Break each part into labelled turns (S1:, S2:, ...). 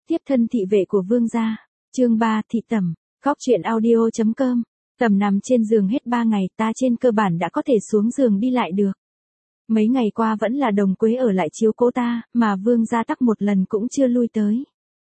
S1: tiếp thân thị vệ của vương gia. Chương 3, thị tẩm. Góc truyện audio.com. Tẩm nằm trên giường hết 3 ngày, ta trên cơ bản đã có thể xuống giường đi lại được. Mấy ngày qua vẫn là Đồng Quế ở lại chiếu cố ta, mà vương gia tắc một lần cũng chưa lui tới.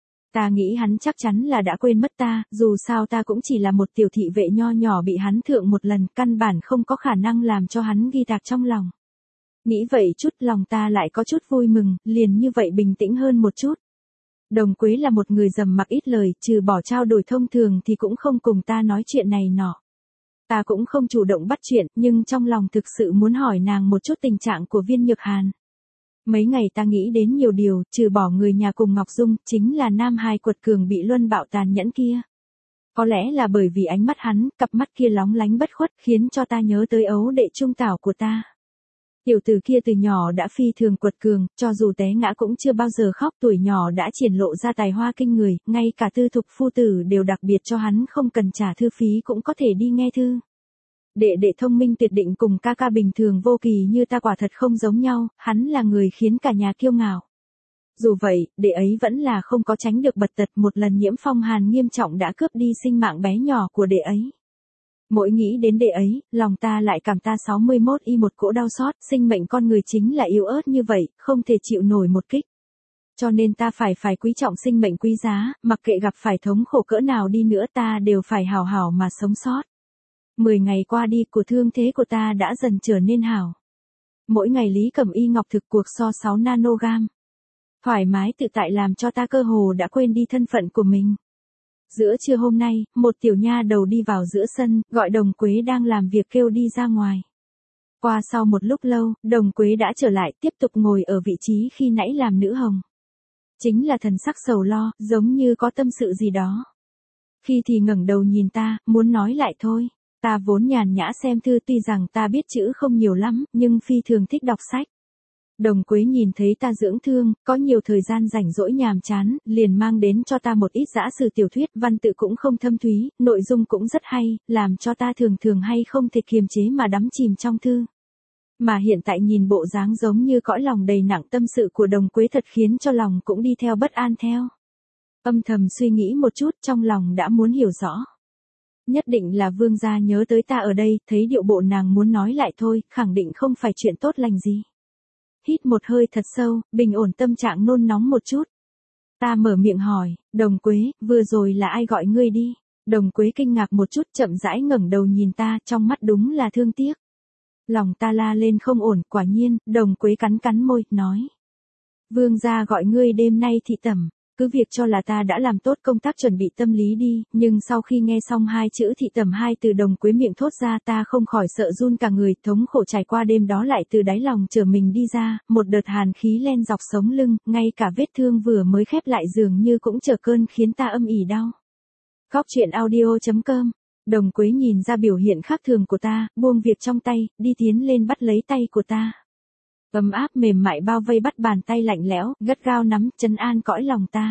S1: Ta nghĩ hắn chắc chắn là đã quên mất ta, dù sao ta cũng chỉ là một tiểu thị vệ nho nhỏ bị hắn thượng một lần, căn bản không có khả năng làm cho hắn ghi tạc trong lòng. Nghĩ vậy chút lòng ta lại có chút vui mừng, liền như vậy bình tĩnh hơn một chút. Đồng Quế là một người dầm mặc ít lời, trừ bỏ trao đổi thông thường thì cũng không cùng ta nói chuyện này nọ. Ta cũng không chủ động bắt chuyện, nhưng trong lòng thực sự muốn hỏi nàng một chút tình trạng của Viên Nhược Hàn. Mấy ngày ta nghĩ đến nhiều điều, trừ bỏ người nhà cùng Ngọc Dung, chính là nam hài quật cường bị luân bạo tàn nhẫn kia. Có lẽ là bởi vì ánh mắt hắn, cặp mắt kia lóng lánh bất khuất, khiến cho ta nhớ tới ấu đệ trung tảo của ta. Tiểu tử kia từ nhỏ đã phi thường quật cường, cho dù té ngã cũng chưa bao giờ khóc, tuổi nhỏ đã triển lộ ra tài hoa kinh người, ngay cả Tư Thục phu tử đều đặc biệt cho hắn không cần trả thư phí cũng có thể đi nghe thư. Đệ đệ thông minh tuyệt định cùng ca ca bình thường vô kỳ như ta quả thật không giống nhau, hắn là người khiến cả nhà kiêu ngạo. Dù vậy, đệ ấy vẫn là không có tránh được bật tật, một lần nhiễm phong hàn nghiêm trọng đã cướp đi sinh mạng bé nhỏ của đệ ấy. Mỗi nghĩ đến đệ ấy, lòng ta lại cảm ta 61 y một cỗ đau xót, sinh mệnh con người chính là yếu ớt như vậy, không thể chịu nổi một kích. Cho nên ta phải quý trọng sinh mệnh quý giá, mặc kệ gặp phải thống khổ cỡ nào đi nữa ta đều phải hào hảo mà sống sót. 10 ngày qua đi, của thương thế của ta đã dần trở nên hảo. Mỗi ngày Lý Cẩm Y ngọc thực cuộc so 6 nanogam. Thoải mái tự tại làm cho ta cơ hồ đã quên đi thân phận của mình. Giữa trưa hôm nay, một tiểu nha đầu đi vào giữa sân, gọi Đồng Quế đang làm việc kêu đi ra ngoài. Qua sau một lúc lâu, Đồng Quế đã trở lại, tiếp tục ngồi ở vị trí khi nãy làm nữ hồng. Chính là thần sắc sầu lo, giống như có tâm sự gì đó. Khi thì ngẩng đầu nhìn ta, muốn nói lại thôi. Ta vốn nhàn nhã xem thư, tuy rằng ta biết chữ không nhiều lắm, nhưng phi thường thích đọc sách. Đồng Quế nhìn thấy ta dưỡng thương, có nhiều thời gian rảnh rỗi nhàm chán, liền mang đến cho ta một ít dã sử tiểu thuyết, văn tự cũng không thâm thúy, nội dung cũng rất hay, làm cho ta thường hay không thể kiềm chế mà đắm chìm trong thư. Mà hiện tại nhìn bộ dáng giống như cõi lòng đầy nặng tâm sự của Đồng Quế thật khiến cho lòng cũng đi theo bất an theo. Âm thầm suy nghĩ một chút, trong lòng đã muốn hiểu rõ. Nhất định là vương gia nhớ tới ta ở đây, thấy điệu bộ nàng muốn nói lại thôi, khẳng định không phải chuyện tốt lành gì. Hít một hơi thật sâu, bình ổn tâm trạng nôn nóng một chút. Ta mở miệng hỏi, Đồng Quế, vừa rồi là ai gọi ngươi đi? Đồng Quế kinh ngạc một chút, chậm rãi ngẩng đầu nhìn ta, trong mắt đúng là thương tiếc. Lòng ta la lên không ổn, quả nhiên, Đồng Quế cắn môi, nói. Vương gia gọi ngươi đêm nay thị tẩm. Cứ việc cho là ta đã làm tốt công tác chuẩn bị tâm lý đi, nhưng sau khi nghe xong hai chữ thị tẩm hai từ Đồng Quế miệng thốt ra, ta không khỏi sợ run cả người, thống khổ trải qua đêm đó lại từ đáy lòng trở mình đi ra, một đợt hàn khí len dọc sống lưng, ngay cả vết thương vừa mới khép lại dường như cũng trở cơn khiến ta âm ỉ đau. Góc truyện audio.com. Đồng Quế nhìn ra biểu hiện khác thường của ta, buông việc trong tay, đi tiến lên bắt lấy tay của ta. Ấm áp mềm mại bao vây bắt bàn tay lạnh lẽo, gắt gao nắm, trấn an cõi lòng ta.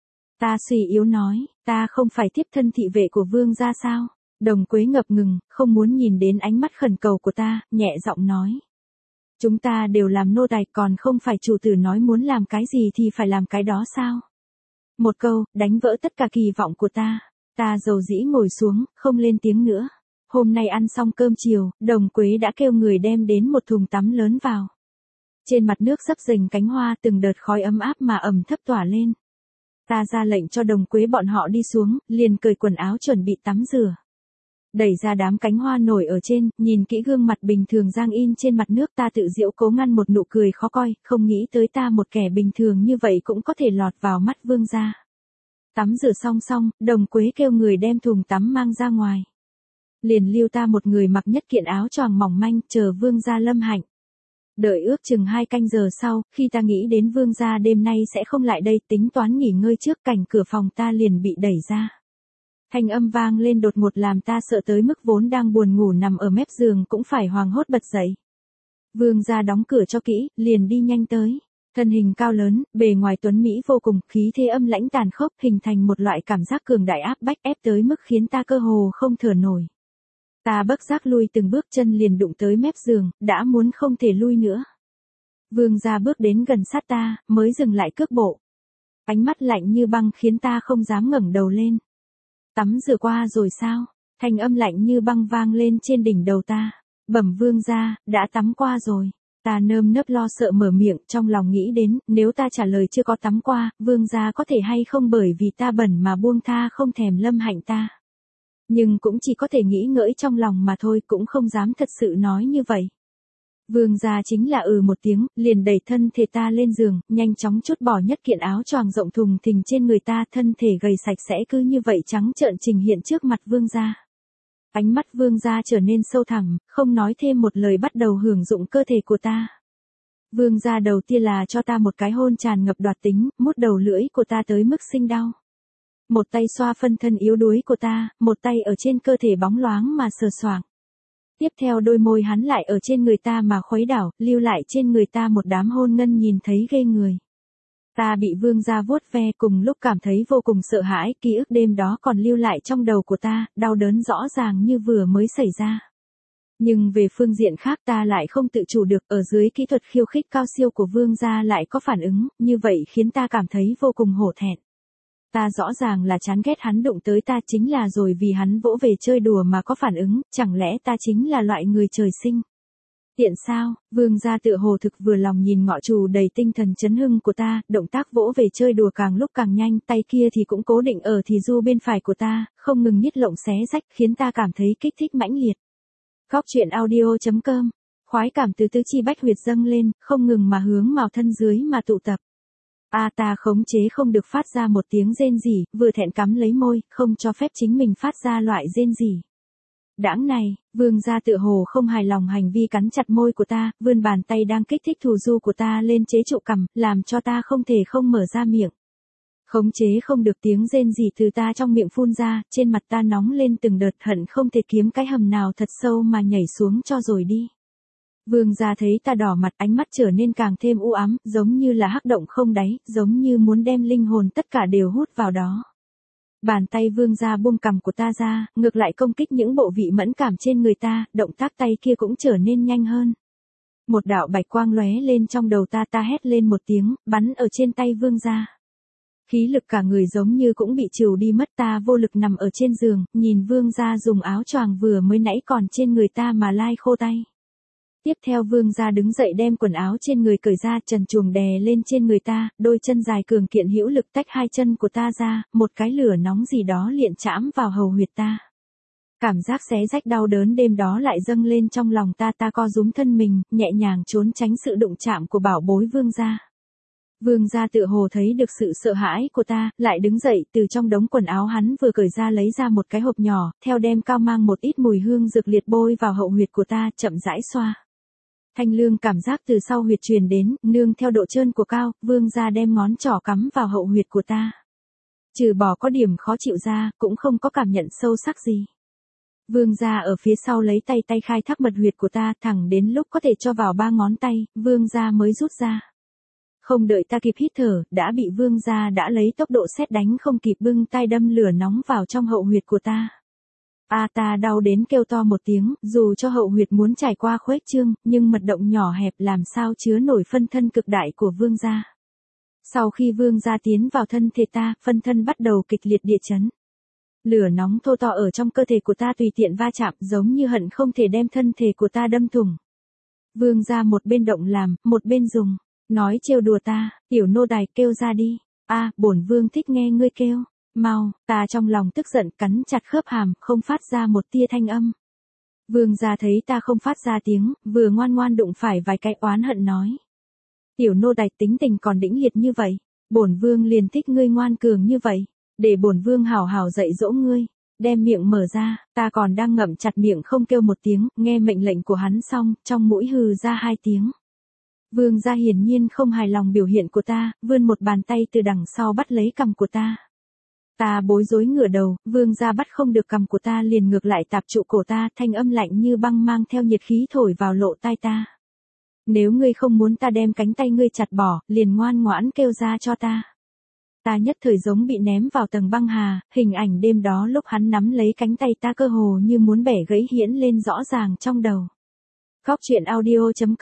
S1: Ta suy yếu nói, ta không phải tiếp thân thị vệ của vương gia sao? Đồng Quế ngập ngừng, không muốn nhìn đến ánh mắt khẩn cầu của ta, nhẹ giọng nói. Chúng ta đều làm nô tài, còn không phải chủ tử nói muốn làm cái gì thì phải làm cái đó sao? Một câu, đánh vỡ tất cả kỳ vọng của ta. Ta dầu dĩ ngồi xuống, không lên tiếng nữa. Hôm nay ăn xong cơm chiều, Đồng Quế đã kêu người đem đến một thùng tắm lớn vào. Trên mặt nước sấp rình cánh hoa, từng đợt khói ấm áp mà ẩm thấp tỏa lên. Ta ra lệnh cho Đồng Quế bọn họ đi xuống, liền cởi quần áo chuẩn bị tắm rửa. Đẩy ra đám cánh hoa nổi ở trên, nhìn kỹ gương mặt bình thường giang in trên mặt nước, ta tự giễu cố ngăn một nụ cười khó coi, không nghĩ tới ta một kẻ bình thường như vậy cũng có thể lọt vào mắt vương gia. Tắm rửa xong, Đồng Quế kêu người đem thùng tắm mang ra ngoài. Liền lưu ta một người mặc nhất kiện áo choàng mỏng manh, chờ vương gia lâm hạnh. Đợi ước chừng 2 canh giờ sau, khi ta nghĩ đến vương gia đêm nay sẽ không lại đây, tính toán nghỉ ngơi trước, cảnh cửa phòng ta liền bị đẩy ra. Thanh âm vang lên đột ngột làm ta sợ tới mức vốn đang buồn ngủ nằm ở mép giường cũng phải hoảng hốt bật dậy. Vương gia đóng cửa cho kỹ, liền đi nhanh tới. Thân hình cao lớn, bề ngoài tuấn mỹ vô cùng, khí thế âm lãnh tàn khốc, hình thành một loại cảm giác cường đại áp bách ép tới mức khiến ta cơ hồ không thở nổi. Ta bất giác lui từng bước, chân liền đụng tới mép giường, đã muốn không thể lui nữa. Vương gia bước đến gần sát ta, mới dừng lại cước bộ. Ánh mắt lạnh như băng khiến ta không dám ngẩng đầu lên. Tắm rửa qua rồi sao? Thanh âm lạnh như băng vang lên trên đỉnh đầu ta. Bẩm vương gia, đã tắm qua rồi. Ta nơm nớp lo sợ mở miệng, trong lòng nghĩ đến, nếu ta trả lời chưa có tắm qua, vương gia có thể hay không bởi vì ta bẩn mà buông tha không thèm lâm hạnh ta. Nhưng cũng chỉ có thể nghĩ ngợi trong lòng mà thôi, cũng không dám thật sự nói như vậy. Vương gia chính là một tiếng, liền đẩy thân thể ta lên giường, nhanh chóng trút bỏ nhất kiện áo choàng rộng thùng thình trên người ta, thân thể gầy sạch sẽ cứ như vậy trắng trợn trình hiện trước mặt vương gia. Ánh mắt vương gia trở nên sâu thẳm, không nói thêm một lời bắt đầu hưởng dụng cơ thể của ta. Vương gia đầu tiên là cho ta một cái hôn tràn ngập đoạt tính, mút đầu lưỡi của ta tới mức sinh đau. Một tay xoa phân thân yếu đuối của ta, một tay ở trên cơ thể bóng loáng mà sờ soạng. Tiếp theo đôi môi hắn lại ở trên người ta mà khuấy đảo, lưu lại trên người ta một đám hôn ngân nhìn thấy ghê người. Ta bị vương gia vuốt ve cùng lúc cảm thấy vô cùng sợ hãi, ký ức đêm đó còn lưu lại trong đầu của ta, đau đớn rõ ràng như vừa mới xảy ra. Nhưng về phương diện khác ta lại không tự chủ được, ở dưới kỹ thuật khiêu khích cao siêu của vương gia lại có phản ứng, như vậy khiến ta cảm thấy vô cùng hổ thẹn. Ta rõ ràng là chán ghét hắn đụng tới ta, chính là rồi vì hắn vỗ về chơi đùa mà có phản ứng, chẳng lẽ ta chính là loại người trời sinh? Tiện sao? Vương gia tựa hồ thực vừa lòng nhìn ngọ trù đầy tinh thần chấn hưng của ta, động tác vỗ về chơi đùa càng lúc càng nhanh, tay kia thì cũng cố định ở thì du bên phải của ta, không ngừng nhít lộng xé rách, khiến ta cảm thấy kích thích mãnh liệt. Góc truyện audio.com, khoái cảm từ tứ chi bách huyệt dâng lên, không ngừng mà hướng vào thân dưới mà tụ tập. Ta khống chế không được phát ra một tiếng rên rỉ, vừa thẹn cắm lấy môi, không cho phép chính mình phát ra loại rên rỉ. Đãng này, vương gia tựa hồ không hài lòng hành vi cắn chặt môi của ta, vươn bàn tay đang kích thích thù du của ta lên chế trụ cằm, làm cho ta không thể không mở ra miệng. Khống chế không được tiếng rên rỉ từ ta trong miệng phun ra, trên mặt ta nóng lên từng đợt, hận không thể kiếm cái hầm nào thật sâu mà nhảy xuống cho rồi đi. Vương gia thấy ta đỏ mặt, ánh mắt trở nên càng thêm u ám, giống như là hắc động không đáy, giống như muốn đem linh hồn tất cả đều hút vào đó. Bàn tay vương gia buông cằm của ta ra, ngược lại công kích những bộ vị mẫn cảm trên người ta, động tác tay kia cũng trở nên nhanh hơn. Một đạo bạch quang lóe lên trong đầu ta, ta hét lên một tiếng, bắn ở trên tay vương gia. Khí lực cả người giống như cũng bị trừ đi mất, ta vô lực nằm ở trên giường, nhìn vương gia dùng áo choàng vừa mới nãy còn trên người ta mà lai khô tay. Tiếp theo vương gia đứng dậy đem quần áo trên người cởi ra, trần truồng đè lên trên người ta, đôi chân dài cường kiện hữu lực tách hai chân của ta ra, một cái lửa nóng gì đó liền chạm vào hầu huyệt ta. Cảm giác xé rách đau đớn đêm đó lại dâng lên trong lòng ta, ta co rúm thân mình, nhẹ nhàng trốn tránh sự đụng chạm của bảo bối vương gia. Vương gia tựa hồ thấy được sự sợ hãi của ta, lại đứng dậy, từ trong đống quần áo hắn vừa cởi ra lấy ra một cái hộp nhỏ, theo đem cao mang một ít mùi hương dược liệt bôi vào hậu huyệt của ta, chậm rãi xoa. Thanh lương cảm giác từ sau huyệt truyền đến, nương theo độ trơn của cao, vương gia đem ngón trỏ cắm vào hậu huyệt của ta. Trừ bỏ có điểm khó chịu ra, cũng không có cảm nhận sâu sắc gì. Vương gia ở phía sau lấy tay khai thác mật huyệt của ta, thẳng đến lúc có thể cho vào 3 ngón tay, vương gia mới rút ra. Không đợi ta kịp hít thở, đã bị vương gia đã lấy tốc độ sét đánh không kịp bưng tay đâm lửa nóng vào trong hậu huyệt của ta. Ta đau đến kêu to một tiếng, dù cho hậu huyệt muốn trải qua khuếch trương, nhưng mật động nhỏ hẹp làm sao chứa nổi phân thân cực đại của vương gia. Sau khi vương gia tiến vào thân thể ta, phân thân bắt đầu kịch liệt địa chấn. Lửa nóng thô to ở trong cơ thể của ta tùy tiện va chạm, giống như hận không thể đem thân thể của ta đâm thủng. Vương gia một bên động làm, một bên dùng, nói trêu đùa ta, tiểu nô tài kêu ra đi. Bổn vương thích nghe ngươi kêu. Mau, ta trong lòng tức giận cắn chặt khớp hàm, không phát ra một tia thanh âm. Vương gia thấy ta không phát ra tiếng, vừa ngoan ngoan đụng phải vài cái oán hận nói. Tiểu nô tài tính tình còn đĩnh liệt như vậy, bổn vương liền thích ngươi ngoan cường như vậy, để bổn vương hảo hảo dạy dỗ ngươi. Đem miệng mở ra, ta còn đang ngậm chặt miệng không kêu một tiếng, nghe mệnh lệnh của hắn xong, trong mũi hừ ra 2 tiếng. Vương gia hiển nhiên không hài lòng biểu hiện của ta, vươn một bàn tay từ đằng sau bắt lấy cằm của ta. Ta bối rối ngửa đầu, vương gia bắt không được cằm của ta liền ngược lại tạp trụ cổ ta, thanh âm lạnh như băng mang theo nhiệt khí thổi vào lỗ tai ta. Nếu ngươi không muốn ta đem cánh tay ngươi chặt bỏ, liền ngoan ngoãn kêu ra cho ta. Ta nhất thời giống bị ném vào tầng băng hà, hình ảnh đêm đó lúc hắn nắm lấy cánh tay ta cơ hồ như muốn bẻ gãy hiển lên rõ ràng trong đầu. Góc truyện audio.com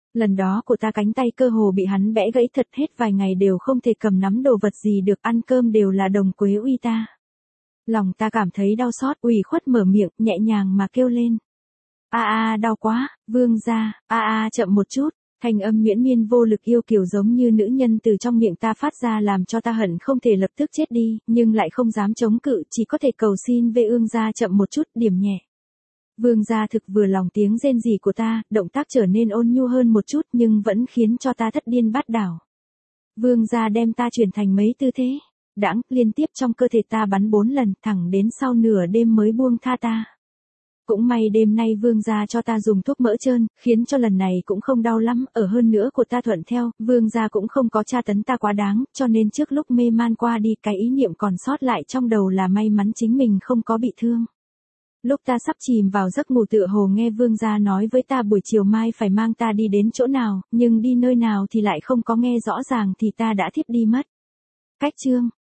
S1: Lần đó của ta cánh tay cơ hồ bị hắn bẽ gãy thật, hết vài ngày đều không thể cầm nắm đồ vật gì được, ăn cơm đều là đồng quế uy ta. Lòng ta cảm thấy đau xót, ủy khuất mở miệng, nhẹ nhàng mà kêu lên. Đau quá, vương gia, chậm một chút. Thanh âm Nguyễn Miên vô lực yêu kiều giống như nữ nhân từ trong miệng ta phát ra làm cho ta hận không thể lập tức chết đi, nhưng lại không dám chống cự, chỉ có thể cầu xin về ương gia chậm một chút, điểm nhẹ. Vương gia thực vừa lòng tiếng rên rỉ của ta, động tác trở nên ôn nhu hơn một chút nhưng vẫn khiến cho ta thất điên bát đảo. Vương gia đem ta chuyển thành mấy tư thế, đãng, liên tiếp trong cơ thể ta bắn 4 lần, thẳng đến sau nửa đêm mới buông tha ta. Cũng may đêm nay vương gia cho ta dùng thuốc mỡ trơn, khiến cho lần này cũng không đau lắm, ở hơn nữa của ta thuận theo, vương gia cũng không có tra tấn ta quá đáng, cho nên trước lúc mê man qua đi, cái ý niệm còn sót lại trong đầu là may mắn chính mình không có bị thương. Lúc ta sắp chìm vào giấc ngủ tựa hồ nghe vương gia nói với ta buổi chiều mai phải mang ta đi đến chỗ nào, nhưng đi nơi nào thì lại không có nghe rõ ràng thì ta đã thiếp đi mất. Cách chương